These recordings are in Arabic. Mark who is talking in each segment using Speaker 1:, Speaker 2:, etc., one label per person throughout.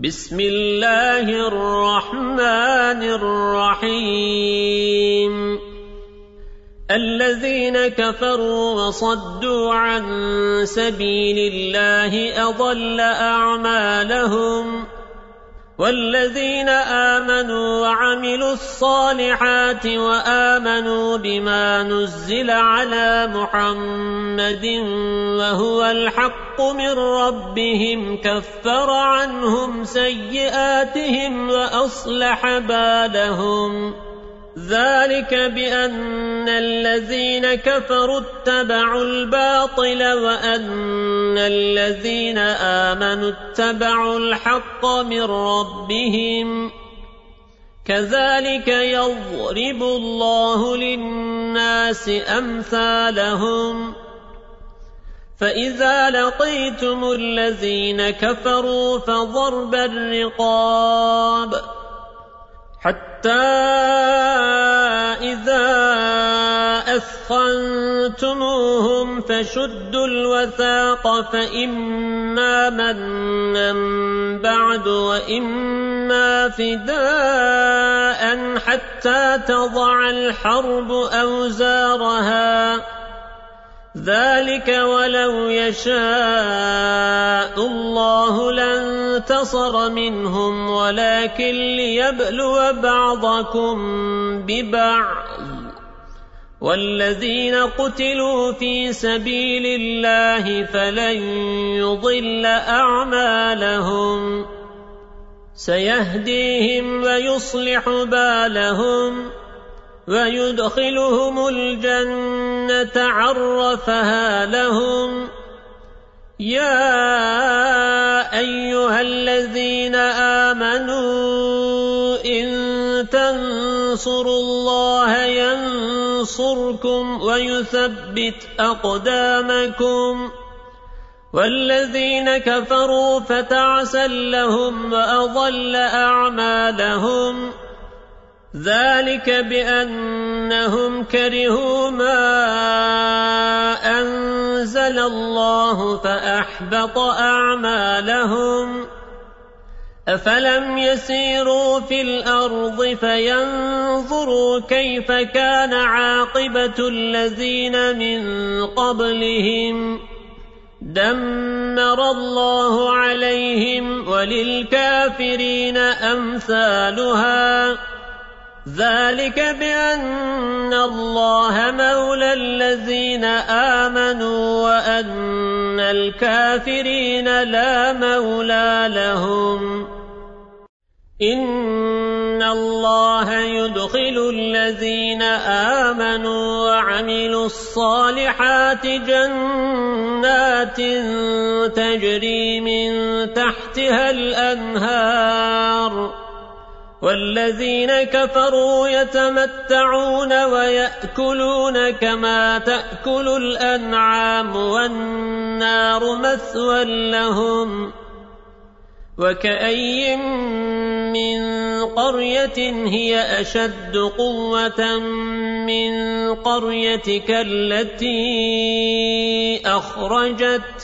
Speaker 1: بسم الله الرحمن الرحيم الذين كفروا وصدوا عن سبيل الله أضل أعمالهم والذين آمنوا وعملوا الصالحات وآمنوا بما نزل على محمد وهو الحق من ربهم كفر عنهم سيئاتهم وأصلح بالهم ذلك بأن الذين كفروا اتبعوا الباطل وأن الذين آمنوا اتبعوا الحق من ربهم كذلك يضرب الله للناس أمثالهم فإذا لقيتم الذين كفروا فضرب الرقاب حتى إذا أثخنتموهم فشدوا الوثاق فإما منا بعد وإما فداء حتى تضع الحرب أوزارها ذلك ولو يشاء الله لانتصر منهم ولكن ليبلو بعضكم ببعض والذين قتلوا في سبيل الله فلن يضل أعمالهم سيهديهم ويصلح بالهم ويدخلهم الجنة عرفها لهم يا أيها الذين آمنوا إن تنصروا الله ينصركم ويثبت أقدامكم والذين كفروا فتعسا لهم وأضل أعمالهم ذلك بأنهم كرهوا ما أنزل الله فأحبط أعمالهم أفلم يسيروا في الأرض فينظروا كيف كان عاقبة الذين من قبلهم دمر الله عليهم وللكافرين أمثالها ذلك بأن الله مولى الذين آمنوا وأن الكافرين لا مولى لهم إن الله يدخل الذين آمنوا وعملوا الصالحات جنات تجري من تحتها الأنهار والذين كفروا يتمتعون ويأكلون كما تأكل الأنعام والنار مثوى لهم وكأي من قرية هي أشد قوة من قريتك التي أخرجتك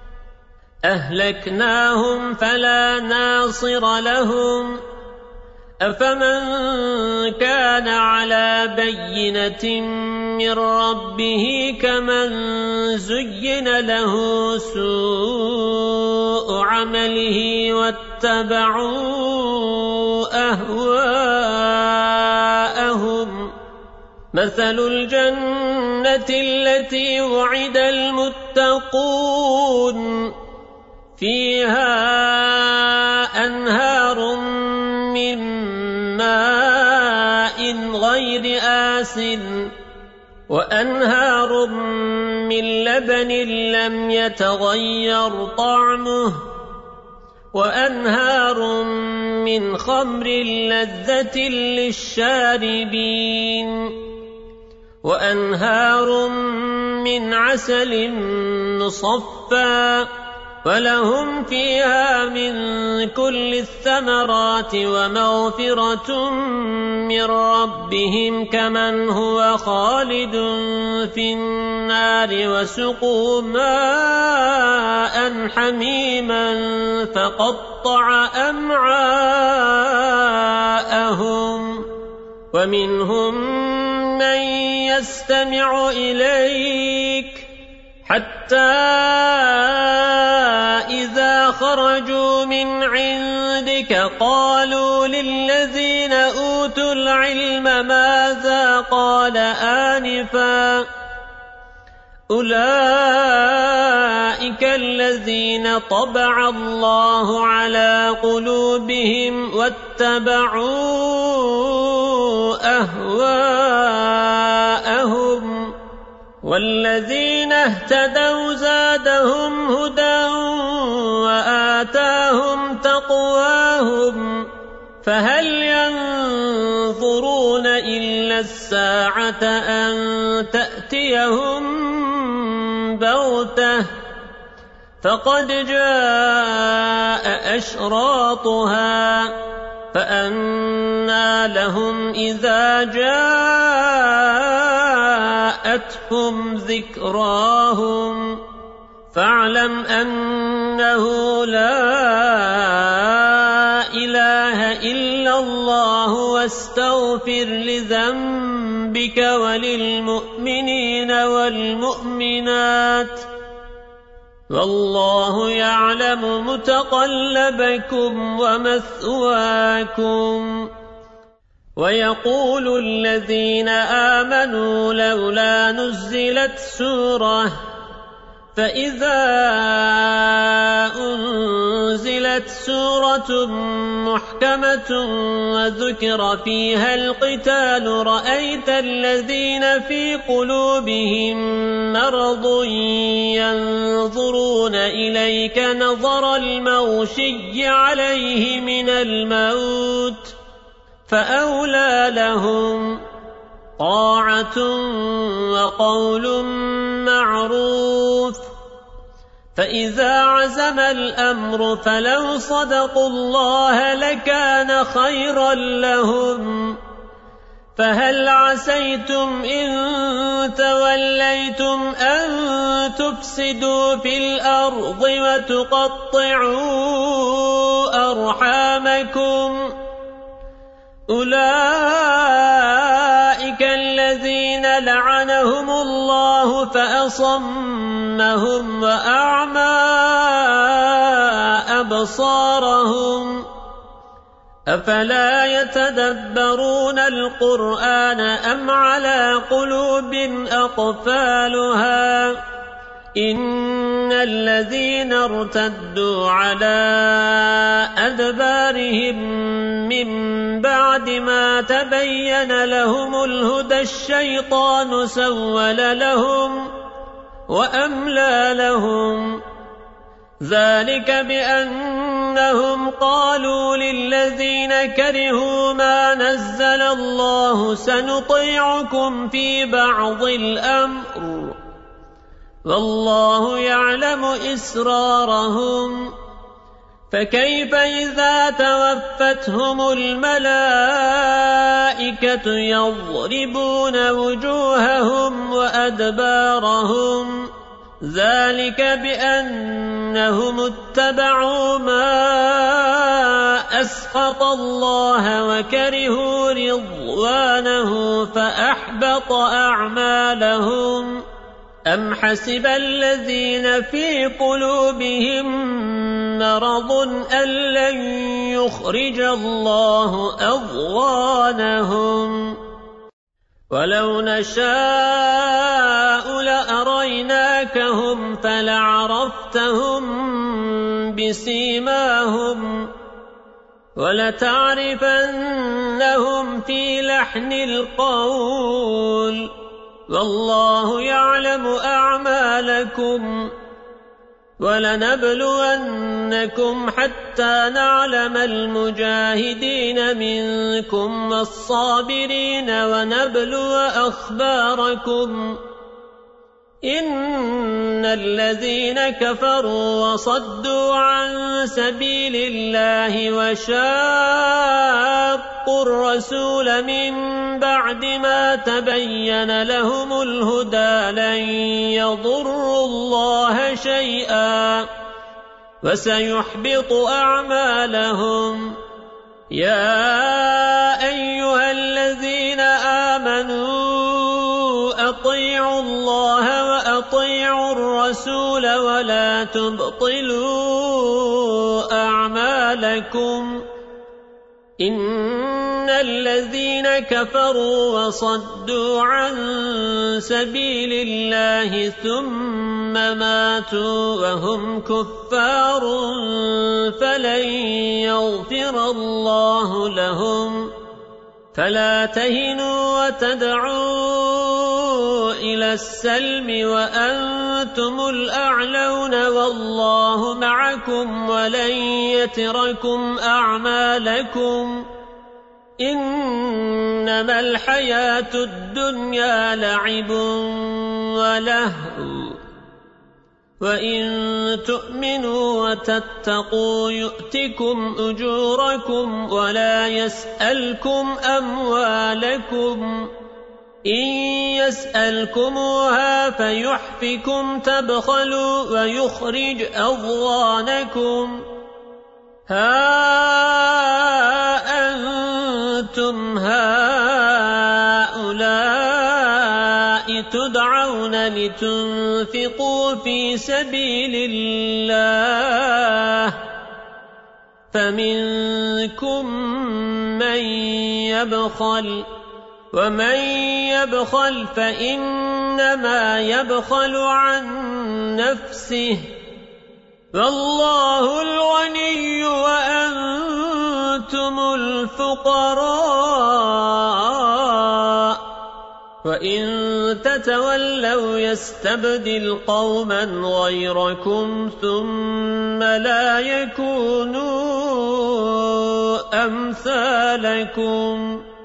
Speaker 1: أهلكناهم فلا ناصر لهم أفمن كان على بينة من ربه كمن زين له سوء عمله واتبعوا أهواءهم مثل الجنة التي وعد المتقون فيها أنهار من ماء غير آسن وأنهار من لبن لم يتغير طعمه وأنهار من خمر لذة للشاربين وأنهار من عسل مصفى ولهم فيها من كل الثمرات ومغفرة من ربهم كمن هو خالد في النار وسقوا ماء حميما فقطع أمعاءهم ومنهم من يستمع إليك حتى إذا خرجوا من عندك قالوا للذين أوتوا العلم ماذا قال آنفا أولئك الذين طبع الله على قلوبهم واتبعوا أهواءهم والذين اهتدوا زادهم هدى وآتاهم تقواهم فهل ينظرون إلا الساعة أن تأتيهم بغتة فقد جاء أشراطها فأنى لهم إذا جاءتهم ذكراهم فاعلم أنه لا إله إلا الله واستغفر لذنبك وللمؤمنين والمؤمنات والله يعلم متقلبكم ومثواكم ويقول الذين آمنوا لولا نزلت سورة فإذا أنزلت سورة محكمة وذكر فيها القتال رأيت الذين في قلوبهم مرض ينظرون إليك نظر المغشي عليه من الموت فأولى لهم طاعة وقول معروف فإذا عزم الأمر فلو صدقوا الله لكان خيرا لهم فهل عسيتم إن توليتم أن تفسدوا في الأرض وتقطعوا أرحامكم أولئك الذين لعنهم الله فأصمهم وأعمى أبصارهم أفلا يتدبرون القرآن أم على قلوب أقفالها إن الذين ارتدوا على أدبارهم من بعد ما تبين لهم الهدى الشيطان سول لهم وأملى لهم ذلك بأنهم قالوا للذين كرهوا ما نزل الله سنطيعكم في بعض الأمر والله يعلم إسرارهم فكيف إذا توفتهم الملائكة يضربون وجوههم وأدبارهم ذلك بأنهم اتبعوا ما أسخط الله وكرهوا رضوانه فأحبط أعمالهم أم حسب الذين في قلوبهم مرض أن لن يخرج الله أضغانهم ولو نشاء لأريناكهم فلعرفتهم بسيماهم ولتعرفنهم في لحن القول والله يعلم أعمالكم ولنبلونكم حتى نعلم المجاهدين منكم والصابرين ونبلو أخباركم إن الذين كفروا وصدوا عن سبيل الله وشاقوا الرسول من بعد ما تبين لهم الهدى لن يضروا الله شيئا وسيحبط أعمالهم. يا أيها الذين آمنوا أطيعوا الله وأطيعوا الرسول ولا تبطلوا أعمالكم. إن الذين كفروا وصدوا عن سبيل الله ثم ماتوا وهم كفار فلن يغفر الله لهم. فلا تهنوا وتدعوا إلى السلم وأنتم الأعلون والله معكم ولن يتركم أعمالكم. إنما الحياة الدنيا لعب ولهو وإن تؤمنوا وتتقوا يؤتكم أجوركم ولا يسألكم أموالكم. إن يسألكموها فيحفكم تبخلوا ويخرج أضغانكم. ها أنتم هؤلاء تدعون لتنفقوا في سبيل الله فمنكم من يبخل ومن يبخل فإنما يبخل عن نفسه والله الغني وأنتم الفقراء وإن تتولوا يستبدل قوما غيركم ثم لا يكونوا أمثالكم.